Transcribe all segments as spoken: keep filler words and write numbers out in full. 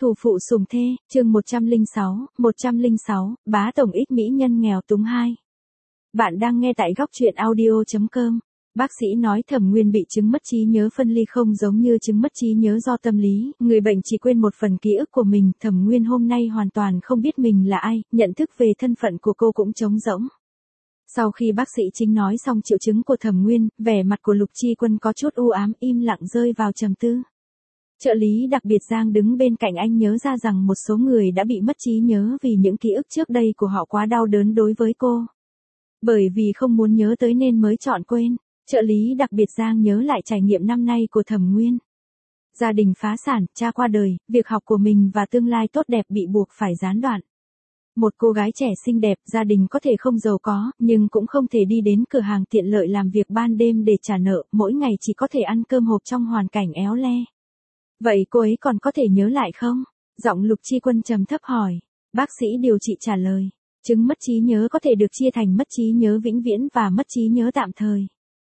Thủ phụ sùng thê, chương một trăm lẻ sáu, một trăm lẻ sáu, bá tổng ích mỹ nhân nghèo túng hai. Bạn đang nghe tại góc truyện audio chấm com. Bác sĩ nói Thẩm Nguyên bị chứng mất trí nhớ phân ly không giống như chứng mất trí nhớ do tâm lý, người bệnh chỉ quên một phần ký ức của mình. Thẩm Nguyên hôm nay hoàn toàn không biết mình là ai, nhận thức về thân phận của cô cũng trống rỗng. Sau khi bác sĩ chính nói xong triệu chứng của Thẩm Nguyên, vẻ mặt của Lục Chi Quân có chút u ám, im lặng rơi vào trầm tư. Trợ lý đặc biệt Giang đứng bên cạnh anh nhớ ra rằng một số người đã bị mất trí nhớ vì những ký ức trước đây của họ quá đau đớn đối với cô. Bởi vì không muốn nhớ tới nên mới chọn quên. Trợ lý đặc biệt Giang nhớ lại trải nghiệm năm nay của Thẩm Nguyên. Gia đình phá sản, cha qua đời, việc học của mình và tương lai tốt đẹp bị buộc phải gián đoạn. Một cô gái trẻ xinh đẹp, gia đình có thể không giàu có, nhưng cũng không thể đi đến cửa hàng tiện lợi làm việc ban đêm để trả nợ, mỗi ngày chỉ có thể ăn cơm hộp trong hoàn cảnh éo le. Vậy cô ấy còn có thể nhớ lại không? Giọng Lục Chi Quân trầm thấp hỏi. Bác sĩ điều trị trả lời. Chứng mất trí nhớ có thể được chia thành mất trí nhớ vĩnh viễn và mất trí nhớ tạm thời.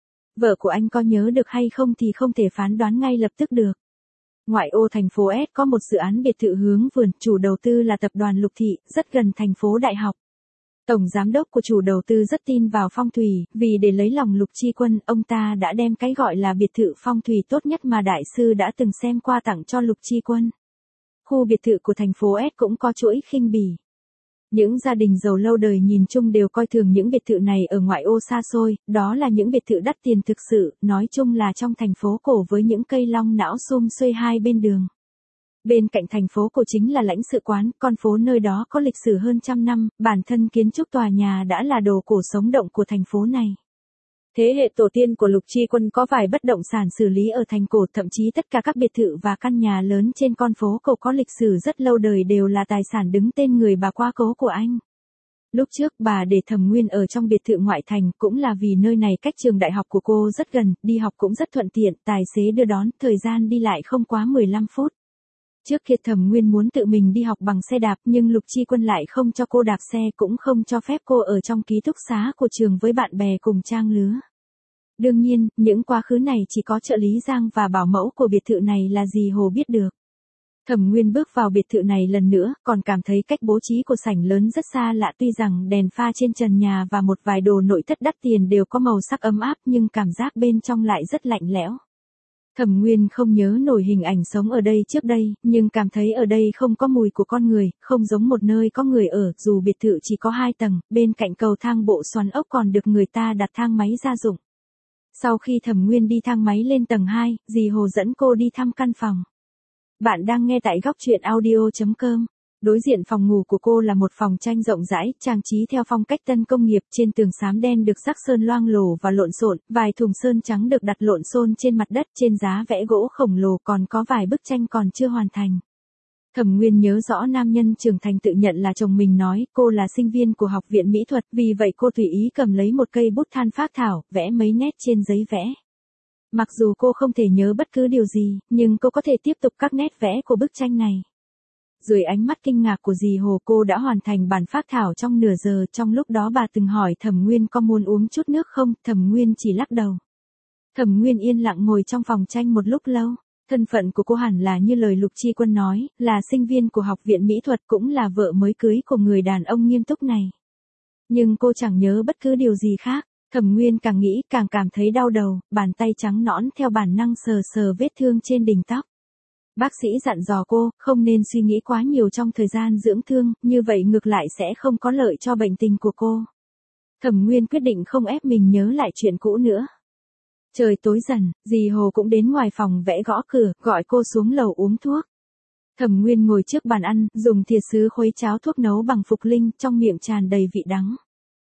Vợ của anh có nhớ được hay không thì không thể phán đoán ngay lập tức được. Ngoại ô thành phố S có một dự án biệt thự hướng vườn, chủ đầu tư là tập đoàn Lục Thị, rất gần thành phố Đại học. Tổng giám đốc của chủ đầu tư rất tin vào phong thủy, vì để lấy lòng Lục Chi Quân, ông ta đã đem cái gọi là biệt thự phong thủy tốt nhất mà đại sư đã từng xem qua tặng cho Lục Chi Quân. Khu biệt thự của thành phố S cũng có chuỗi khinh bỉ. Những gia đình giàu lâu đời nhìn chung đều coi thường những biệt thự này ở ngoại ô xa xôi, đó là những biệt thự đắt tiền thực sự, nói chung là trong thành phố cổ với những cây long não sum xuê hai bên đường. Bên cạnh thành phố cổ chính là lãnh sự quán, con phố nơi đó có lịch sử hơn trăm năm, bản thân kiến trúc tòa nhà đã là đồ cổ sống động của thành phố này. Thế hệ tổ tiên của Lục Chi Quân có vài bất động sản xử lý ở thành cổ, thậm chí tất cả các biệt thự và căn nhà lớn trên con phố cổ có lịch sử rất lâu đời đều là tài sản đứng tên người bà quá cố của anh. Lúc trước bà để Thẩm Nguyên ở trong biệt thự ngoại thành cũng là vì nơi này cách trường đại học của cô rất gần, đi học cũng rất thuận tiện, tài xế đưa đón, thời gian đi lại không quá mười lăm phút. Trước kia Thẩm Nguyên muốn tự mình đi học bằng xe đạp nhưng Lục Chi Quân lại không cho cô đạp xe, cũng không cho phép cô ở trong ký túc xá của trường với bạn bè cùng trang lứa. Đương nhiên, những quá khứ này chỉ có trợ lý Giang và bảo mẫu của biệt thự này là dì Hồ biết được. Thẩm Nguyên bước vào biệt thự này lần nữa, còn cảm thấy cách bố trí của sảnh lớn rất xa lạ, tuy rằng đèn pha trên trần nhà và một vài đồ nội thất đắt tiền đều có màu sắc ấm áp nhưng cảm giác bên trong lại rất lạnh lẽo. Thẩm Nguyên không nhớ nổi hình ảnh sống ở đây trước đây, nhưng cảm thấy ở đây không có mùi của con người, không giống một nơi có người ở, dù biệt thự chỉ có hai tầng, bên cạnh cầu thang bộ xoắn ốc còn được người ta đặt thang máy gia dụng. Sau khi Thẩm Nguyên đi thang máy lên tầng hai, dì Hồ dẫn cô đi thăm căn phòng. Bạn đang nghe tại góc truyện audio chấm com. Đối diện phòng ngủ của cô là một phòng tranh rộng rãi, trang trí theo phong cách tân công nghiệp, trên tường xám đen được rắc sơn loang lổ và lộn xộn, vài thùng sơn trắng được đặt lộn xộn trên mặt đất, trên giá vẽ gỗ khổng lồ còn có vài bức tranh còn chưa hoàn thành. Thẩm Nguyên nhớ rõ nam nhân trưởng thành tự nhận là chồng mình nói, cô là sinh viên của học viện mỹ thuật, vì vậy cô tùy ý cầm lấy một cây bút than phác thảo, vẽ mấy nét trên giấy vẽ. Mặc dù cô không thể nhớ bất cứ điều gì, nhưng cô có thể tiếp tục các nét vẽ của bức tranh này. Dưới ánh mắt kinh ngạc của dì Hồ, cô đã hoàn thành bản phác thảo trong nửa giờ, trong lúc đó bà từng hỏi Thẩm Nguyên có muốn uống chút nước không, Thẩm Nguyên chỉ lắc đầu. Thẩm Nguyên yên lặng ngồi trong phòng tranh một lúc lâu. Thân phận của cô hẳn là như lời Lục Chi Quân nói, là sinh viên của học viện mỹ thuật, cũng là vợ mới cưới của người đàn ông nghiêm túc này. Nhưng cô chẳng nhớ bất cứ điều gì khác. Thẩm Nguyên càng nghĩ càng cảm thấy đau đầu, bàn tay trắng nõn theo bản năng sờ sờ vết thương trên đỉnh tóc. Bác sĩ dặn dò cô, không nên suy nghĩ quá nhiều trong thời gian dưỡng thương, như vậy ngược lại sẽ không có lợi cho bệnh tình của cô. Thẩm Nguyên quyết định không ép mình nhớ lại chuyện cũ nữa. Trời tối dần, dì Hồ cũng đến ngoài phòng vẽ gõ cửa, gọi cô xuống lầu uống thuốc. Thẩm Nguyên ngồi trước bàn ăn, dùng thìa sứ khuấy cháo thuốc nấu bằng phục linh, trong miệng tràn đầy vị đắng.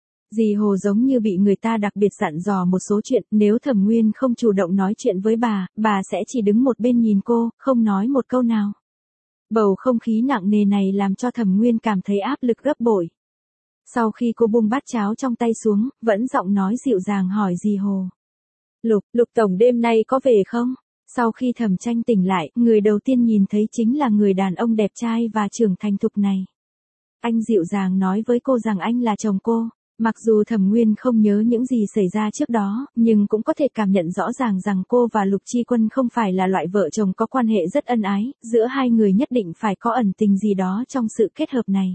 Dì Hồ giống như bị người ta đặc biệt dặn dò một số chuyện, nếu Thẩm Nguyên không chủ động nói chuyện với bà, bà sẽ chỉ đứng một bên nhìn cô, không nói một câu nào. Bầu không khí nặng nề này làm cho Thẩm Nguyên cảm thấy áp lực gấp bội. Sau khi cô buông bát cháo trong tay xuống, vẫn giọng nói dịu dàng hỏi dì Hồ. Lục, Lục Tổng đêm nay có về không? Sau khi Thẩm Tranh tỉnh lại, người đầu tiên nhìn thấy chính là người đàn ông đẹp trai và trưởng thành thục này. Anh dịu dàng nói với cô rằng anh là chồng cô. Mặc dù Thẩm Nguyên không nhớ những gì xảy ra trước đó, nhưng cũng có thể cảm nhận rõ ràng rằng cô và Lục Chi Quân không phải là loại vợ chồng có quan hệ rất ân ái, giữa hai người nhất định phải có ẩn tình gì đó trong sự kết hợp này.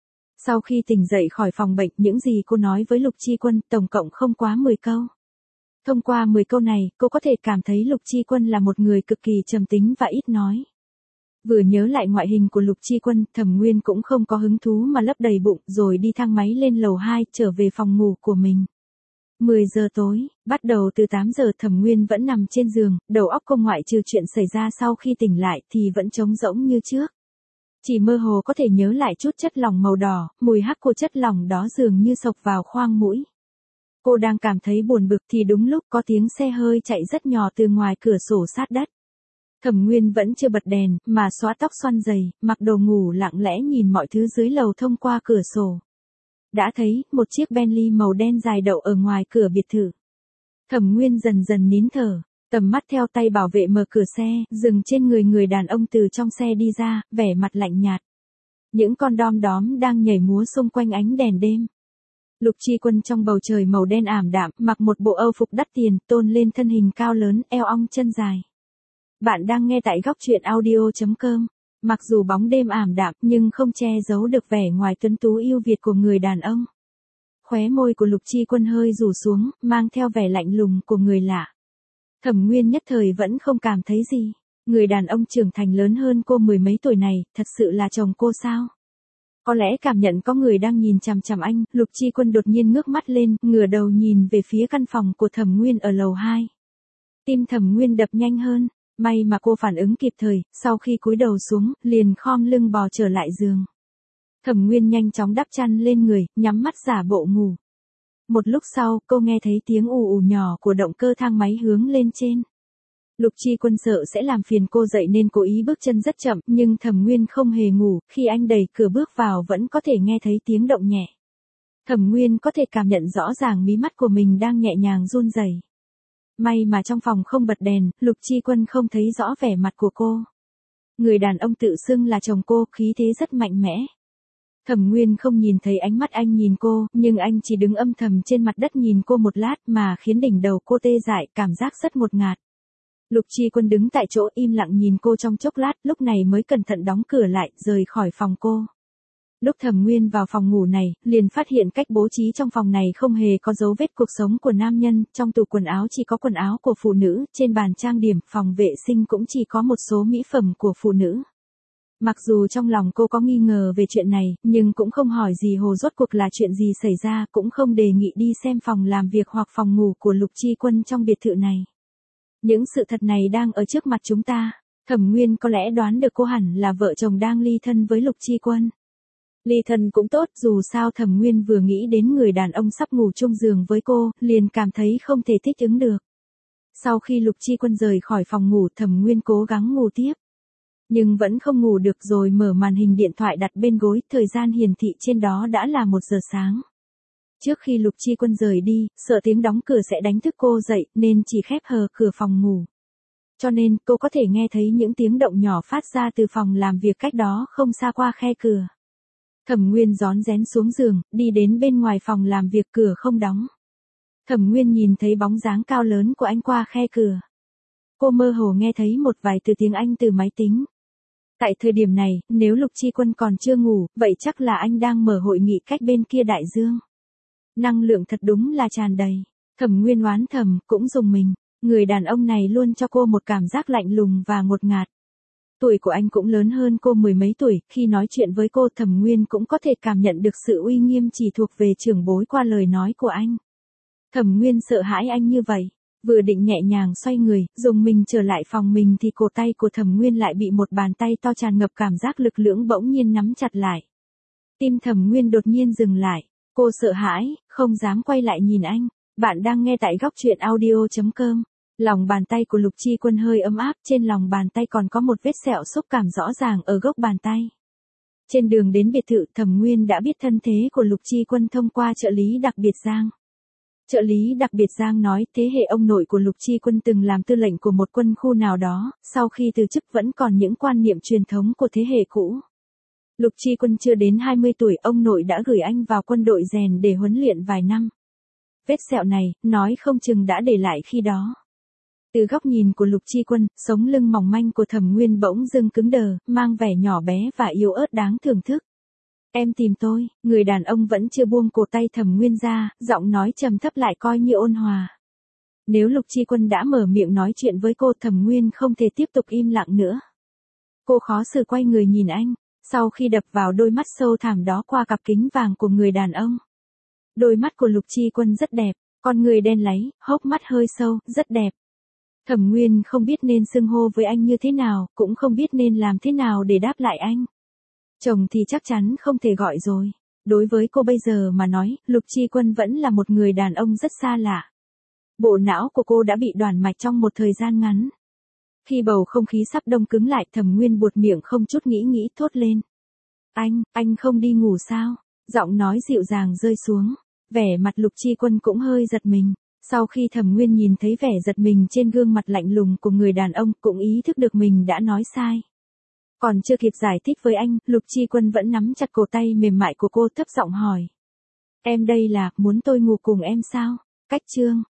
Sau khi tỉnh dậy khỏi phòng bệnh, những gì cô nói với Lục Chi Quân tổng cộng không quá mười câu. Thông qua mười câu này, cô có thể cảm thấy Lục Chi Quân là một người cực kỳ trầm tính và ít nói. Vừa nhớ lại ngoại hình của Lục Chi Quân, Thẩm Nguyên cũng không có hứng thú mà lấp đầy bụng rồi đi thang máy lên lầu hai trở về phòng ngủ của mình. mười giờ tối, bắt đầu từ tám giờ Thẩm Nguyên vẫn nằm trên giường, đầu óc cô ngoại trừ chuyện xảy ra sau khi tỉnh lại thì vẫn trống rỗng như trước. Chỉ mơ hồ có thể nhớ lại chút chất lỏng màu đỏ, mùi hắc của chất lỏng đó dường như xộc vào khoang mũi. Cô đang cảm thấy buồn bực thì đúng lúc có tiếng xe hơi chạy rất nhỏ từ ngoài cửa sổ sát đất. Thẩm Nguyên vẫn chưa bật đèn, mà xóa tóc xoăn dày, mặc đồ ngủ lặng lẽ nhìn mọi thứ dưới lầu thông qua cửa sổ. Đã thấy, một chiếc Bentley màu đen dài đậu ở ngoài cửa biệt thự. Thẩm Nguyên dần dần nín thở, tầm mắt theo tay bảo vệ mở cửa xe, dừng trên người người đàn ông từ trong xe đi ra, vẻ mặt lạnh nhạt. Những con đom đóm đang nhảy múa xung quanh ánh đèn đêm. Lục Chi Quân trong bầu trời màu đen ảm đạm, mặc một bộ âu phục đắt tiền, tôn lên thân hình cao lớn, eo ong chân dài. Bạn đang nghe tại góc truyện audio chấm com. Mặc dù bóng đêm ảm đạm nhưng không che giấu được vẻ ngoài tuấn tú yêu Việt của người đàn ông. Khóe môi của Lục Chi Quân hơi rủ xuống, mang theo vẻ lạnh lùng của người lạ. Thẩm Nguyên nhất thời vẫn không cảm thấy gì. Người đàn ông trưởng thành lớn hơn cô mười mấy tuổi này, thật sự là chồng cô sao? Có lẽ cảm nhận có người đang nhìn chằm chằm anh, Lục Chi Quân đột nhiên ngước mắt lên, ngửa đầu nhìn về phía căn phòng của Thẩm Nguyên ở lầu hai. Tim Thẩm Nguyên đập nhanh hơn. May mà cô phản ứng kịp thời, sau khi cúi đầu xuống, liền khom lưng bò trở lại giường. Thẩm Nguyên nhanh chóng đắp chăn lên người, nhắm mắt giả bộ ngủ. Một lúc sau, cô nghe thấy tiếng ù ù nhỏ của động cơ thang máy hướng lên trên. Lục Chi Quân sợ sẽ làm phiền cô dậy nên cố ý bước chân rất chậm, nhưng Thẩm Nguyên không hề ngủ, khi anh đẩy cửa bước vào vẫn có thể nghe thấy tiếng động nhẹ. Thẩm Nguyên có thể cảm nhận rõ ràng mí mắt của mình đang nhẹ nhàng run rẩy. May mà trong phòng không bật đèn, Lục Chi Quân không thấy rõ vẻ mặt của cô. Người đàn ông tự xưng là chồng cô, khí thế rất mạnh mẽ. Thẩm Nguyên không nhìn thấy ánh mắt anh nhìn cô, nhưng anh chỉ đứng âm thầm trên mặt đất nhìn cô một lát mà khiến đỉnh đầu cô tê dại, cảm giác rất ngột ngạt. Lục Chi Quân đứng tại chỗ im lặng nhìn cô trong chốc lát, lúc này mới cẩn thận đóng cửa lại, rời khỏi phòng cô. Lúc Thẩm Nguyên vào phòng ngủ này, liền phát hiện cách bố trí trong phòng này không hề có dấu vết cuộc sống của nam nhân, trong tủ quần áo chỉ có quần áo của phụ nữ, trên bàn trang điểm, phòng vệ sinh cũng chỉ có một số mỹ phẩm của phụ nữ. Mặc dù trong lòng cô có nghi ngờ về chuyện này, nhưng cũng không hỏi gì hồ rốt cuộc là chuyện gì xảy ra, cũng không đề nghị đi xem phòng làm việc hoặc phòng ngủ của Lục Chi Quân trong biệt thự này. Những sự thật này đang ở trước mặt chúng ta, Thẩm Nguyên có lẽ đoán được cô hẳn là vợ chồng đang ly thân với Lục Chi Quân. Ly thân cũng tốt, dù sao Thẩm Nguyên vừa nghĩ đến người đàn ông sắp ngủ chung giường với cô, liền cảm thấy không thể thích ứng được. Sau khi Lục Chi Quân rời khỏi phòng ngủ, Thẩm Nguyên cố gắng ngủ tiếp. Nhưng vẫn không ngủ được rồi mở màn hình điện thoại đặt bên gối, thời gian hiển thị trên đó đã là một giờ sáng. Trước khi Lục Chi Quân rời đi, sợ tiếng đóng cửa sẽ đánh thức cô dậy, nên chỉ khép hờ cửa phòng ngủ. Cho nên, cô có thể nghe thấy những tiếng động nhỏ phát ra từ phòng làm việc cách đó không xa qua khe cửa. Thẩm Nguyên rón rén xuống giường, đi đến bên ngoài phòng làm việc, cửa không đóng. Thẩm Nguyên nhìn thấy bóng dáng cao lớn của anh qua khe cửa. Cô mơ hồ nghe thấy một vài từ tiếng Anh từ máy tính. Tại thời điểm này, nếu Lục Chi Quân còn chưa ngủ, vậy chắc là anh đang mở hội nghị cách bên kia đại dương. Năng lượng thật đúng là tràn đầy. Thẩm Nguyên oán thầm, cũng dùng mình. Người đàn ông này luôn cho cô một cảm giác lạnh lùng và ngột ngạt. Tuổi của anh cũng lớn hơn cô mười mấy tuổi, khi nói chuyện với cô Thẩm Nguyên cũng có thể cảm nhận được sự uy nghiêm chỉ thuộc về trưởng bối qua lời nói của anh. Thẩm Nguyên sợ hãi anh như vậy, vừa định nhẹ nhàng xoay người, dùng mình trở lại phòng mình thì cổ tay của Thẩm Nguyên lại bị một bàn tay to tràn ngập cảm giác lực lưỡng bỗng nhiên nắm chặt lại. Tim Thẩm Nguyên đột nhiên dừng lại, cô sợ hãi, không dám quay lại nhìn anh. Bạn đang nghe tại góc truyện audio chấm com. Lòng bàn tay của Lục Chi Quân hơi ấm áp, trên lòng bàn tay còn có một vết sẹo xúc cảm rõ ràng ở gốc bàn tay. Trên đường đến biệt thự, Thẩm Nguyên đã biết thân thế của Lục Chi Quân thông qua trợ lý đặc biệt Giang. Trợ lý đặc biệt Giang nói thế hệ ông nội của Lục Chi Quân từng làm tư lệnh của một quân khu nào đó, sau khi từ chức vẫn còn những quan niệm truyền thống của thế hệ cũ. Lục Chi Quân chưa đến hai mươi tuổi, ông nội đã gửi anh vào quân đội rèn để huấn luyện vài năm. Vết sẹo này, nói không chừng đã để lại khi đó. Từ góc nhìn của Lục Chi Quân, sống lưng mỏng manh của Thẩm Nguyên bỗng dưng cứng đờ, mang vẻ nhỏ bé và yếu ớt đáng thưởng thức. Em tìm tôi, người đàn ông vẫn chưa buông cổ tay Thẩm Nguyên ra, giọng nói trầm thấp lại coi như ôn hòa. Nếu Lục Chi Quân đã mở miệng nói chuyện với cô, Thẩm Nguyên không thể tiếp tục im lặng nữa. Cô khó xử quay người nhìn anh, sau khi đập vào đôi mắt sâu thẳm đó qua cặp kính vàng của người đàn ông. Đôi mắt của Lục Chi Quân rất đẹp, con người đen láy, hốc mắt hơi sâu, rất đẹp. Thẩm Nguyên không biết nên xưng hô với anh như thế nào, cũng không biết nên làm thế nào để đáp lại anh. Chồng thì chắc chắn không thể gọi rồi. Đối với cô bây giờ mà nói, Lục Chi Quân vẫn là một người đàn ông rất xa lạ. Bộ não của cô đã bị đoản mạch trong một thời gian ngắn. Khi bầu không khí sắp đông cứng lại, Thẩm Nguyên buột miệng không chút nghĩ nghĩ thốt lên. Anh, anh không đi ngủ sao? Giọng nói dịu dàng rơi xuống. Vẻ mặt Lục Chi Quân cũng hơi giật mình. Sau khi Thẩm Nguyên nhìn thấy vẻ giật mình trên gương mặt lạnh lùng của người đàn ông, cũng ý thức được mình đã nói sai. Còn chưa kịp giải thích với anh, Lục Chi Quân vẫn nắm chặt cổ tay mềm mại của cô, thấp giọng hỏi. Em đây là, muốn tôi ngủ cùng em sao? Cách chương.